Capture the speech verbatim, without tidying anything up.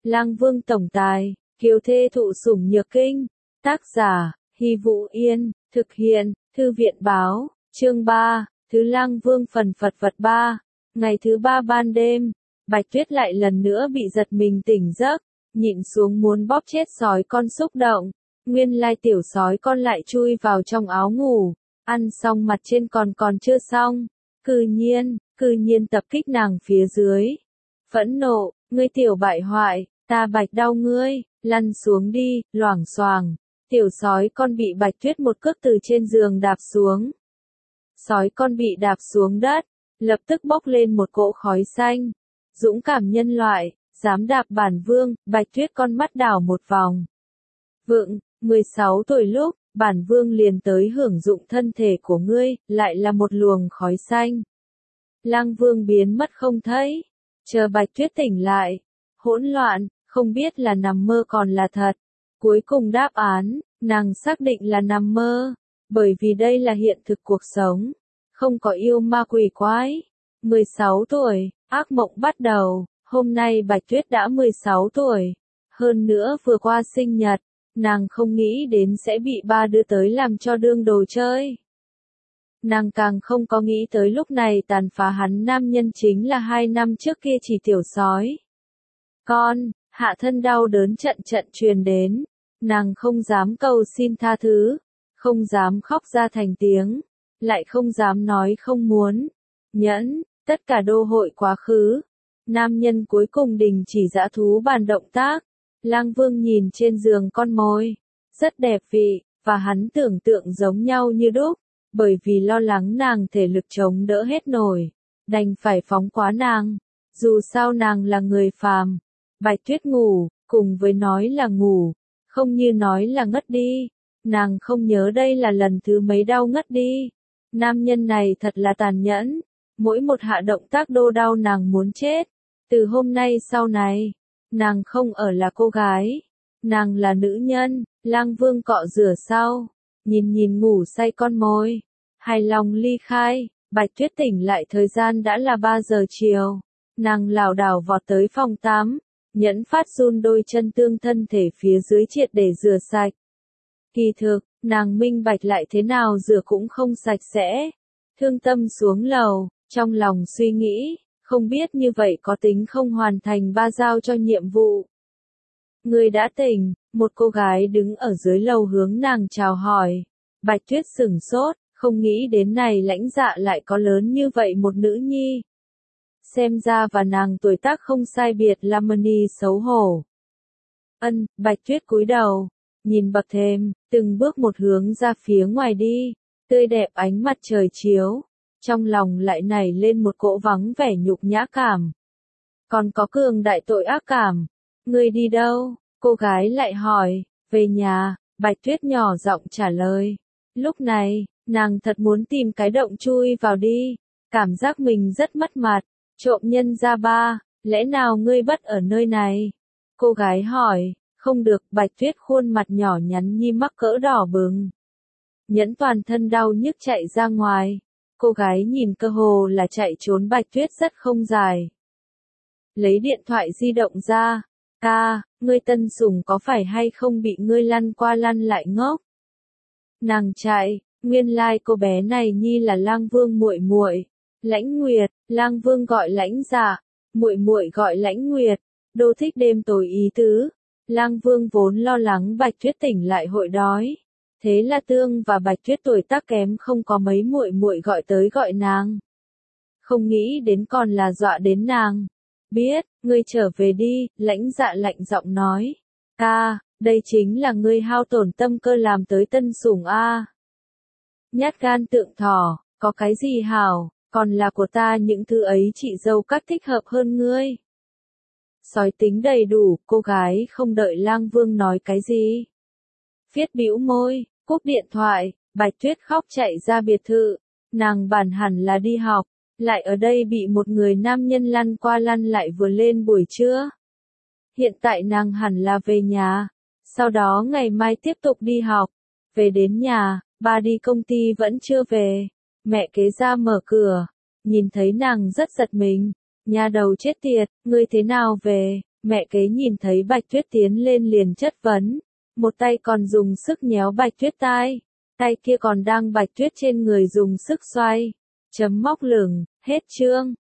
Lang Vương tổng tài, kiều thê thụ sủng nhược kinh. Tác giả, Hy Vũ Yên, thực hiện, Thư viện báo, chương ba, Thứ Lang Vương phần phật vật ba. Ngày thứ ba ban đêm, Bạch Tuyết lại lần nữa bị giật mình tỉnh giấc, nhịn xuống muốn bóp chết sói con xúc động. Nguyên lai tiểu sói con lại chui vào trong áo ngủ, ăn xong mặt trên còn còn chưa xong. Cư nhiên, cư nhiên tập kích nàng phía dưới. Phẫn nộ, ngươi tiểu bại hoại, ta Bạch đau ngươi, lăn xuống đi, loảng xoảng. Tiểu sói con bị Bạch Tuyết một cước từ trên giường đạp xuống. Sói con bị đạp xuống đất, lập tức bốc lên một cỗ khói xanh. Dũng cảm nhân loại, dám đạp bản vương, Bạch Tuyết con mắt đảo một vòng. Vượng, mười sáu tuổi lúc, bản vương liền tới hưởng dụng thân thể của ngươi, lại là một luồng khói xanh. Lang Vương biến mất không thấy. Chờ Bạch Tuyết tỉnh lại, hỗn loạn, không biết là nằm mơ còn là thật. Cuối cùng đáp án, nàng xác định là nằm mơ, bởi vì đây là hiện thực cuộc sống, không có yêu ma quỷ quái. mười sáu tuổi, ác mộng bắt đầu, hôm nay Bạch Tuyết đã mười sáu tuổi, hơn nữa vừa qua sinh nhật, nàng không nghĩ đến sẽ bị ba đưa tới làm cho đương đồ chơi. Nàng càng không có nghĩ tới lúc này tàn phá hắn nam nhân chính là hai năm trước kia chỉ tiểu sói. Con, hạ thân đau đớn trận trận truyền đến, nàng không dám cầu xin tha thứ, không dám khóc ra thành tiếng, lại không dám nói không muốn. Nhẫn, tất cả đô hội quá khứ. Nam nhân cuối cùng đình chỉ dã thú bàn động tác. Lang Vương nhìn trên giường con mồi, rất đẹp vị, và hắn tưởng tượng giống nhau như đúc, bởi vì lo lắng nàng thể lực chống đỡ hết nổi, đành phải phóng quá nàng, dù sao nàng là người phàm. Bạch Tuyết ngủ, cùng với nói là ngủ, không như nói là ngất đi, nàng không nhớ đây là lần thứ mấy đau ngất đi. Nam nhân này thật là tàn nhẫn, mỗi một hạ động tác đô đau nàng muốn chết. Từ hôm nay sau này, nàng không ở là cô gái, nàng là nữ nhân. Lang Vương cọ rửa sau, nhìn nhìn ngủ say con mồi, hài lòng ly khai. Bạch Tuyết tỉnh lại thời gian đã là ba giờ chiều, nàng lảo đảo vọt tới phòng tắm, nhẫn phát run đôi chân tương thân thể phía dưới triệt để rửa sạch. Kỳ thực, nàng minh bạch lại thế nào rửa cũng không sạch sẽ. Thương tâm xuống lầu, trong lòng suy nghĩ, không biết như vậy có tính không hoàn thành ba giao cho nhiệm vụ. Người đã tỉnh, một cô gái đứng ở dưới lầu hướng nàng chào hỏi. Bạch Tuyết sửng sốt, không nghĩ đến này lãnh dạ lại có lớn như vậy một nữ nhi. Xem ra và nàng tuổi tác không sai biệt là Mani xấu hổ. Ân, Bạch Tuyết cúi đầu, nhìn bậc thềm, từng bước một hướng ra phía ngoài đi, tươi đẹp ánh mặt trời chiếu, trong lòng lại nảy lên một cỗ vắng vẻ nhục nhã cảm. Còn có cường đại tội ác cảm. Ngươi đi đâu? Cô gái lại hỏi. Về nhà, Bạch Tuyết nhỏ giọng trả lời. Lúc này, nàng thật muốn tìm cái động chui vào đi, cảm giác mình rất mất mặt. Trộm nhân ra ba, lẽ nào ngươi bất ở nơi này? Cô gái hỏi. Không được, Bạch Tuyết khuôn mặt nhỏ nhắn nhi mắc cỡ đỏ bừng. Nhẫn toàn thân đau nhức chạy ra ngoài. Cô gái nhìn cơ hồ là chạy trốn. Bạch Tuyết rất không dài. Lấy điện thoại di động ra. Ca, ngươi tân sủng có phải hay không bị ngươi lăn qua lăn lại ngốc? Nàng chạy, nguyên lai like cô bé này nhi là Lang Vương muội muội. Lãnh Nguyệt, Lang Vương gọi Lãnh Dạ, muội muội gọi Lãnh Nguyệt, đô thích đêm tối ý tứ. Lang Vương vốn lo lắng Bạch Tuyết tỉnh lại hội đói, thế là Tương và Bạch Tuyết tuổi tác kém không có mấy muội muội gọi tới gọi nàng. Không nghĩ đến còn là dọa đến nàng. Biết, ngươi trở về đi, Lãnh Dạ lạnh giọng nói. Ca, đây chính là ngươi hao tổn tâm cơ làm tới tân sủng a. Nhát gan tượng thỏ, có cái gì hảo, còn là của ta những thứ ấy chị dâu các thích hợp hơn ngươi. Sói tính đầy đủ, cô gái không đợi Lang Vương nói cái gì. Viết bĩu môi, cúp điện thoại, Bạch Tuyết khóc chạy ra biệt thự, nàng bản hẳn là đi học, lại ở đây bị một người nam nhân lăn qua lăn lại vừa lên buổi trưa. Hiện tại nàng hẳn là về nhà, sau đó ngày mai tiếp tục đi học. Về đến nhà, ba đi công ty vẫn chưa về, mẹ kế ra mở cửa, nhìn thấy nàng rất giật mình. Nhà đầu chết tiệt, ngươi thế nào về? Mẹ kế nhìn thấy Bạch Tuyết tiến lên liền chất vấn, một tay còn dùng sức nhéo Bạch Tuyết tai, tay kia còn đang Bạch Tuyết trên người dùng sức xoay. Chấm móc lửng, hết chương.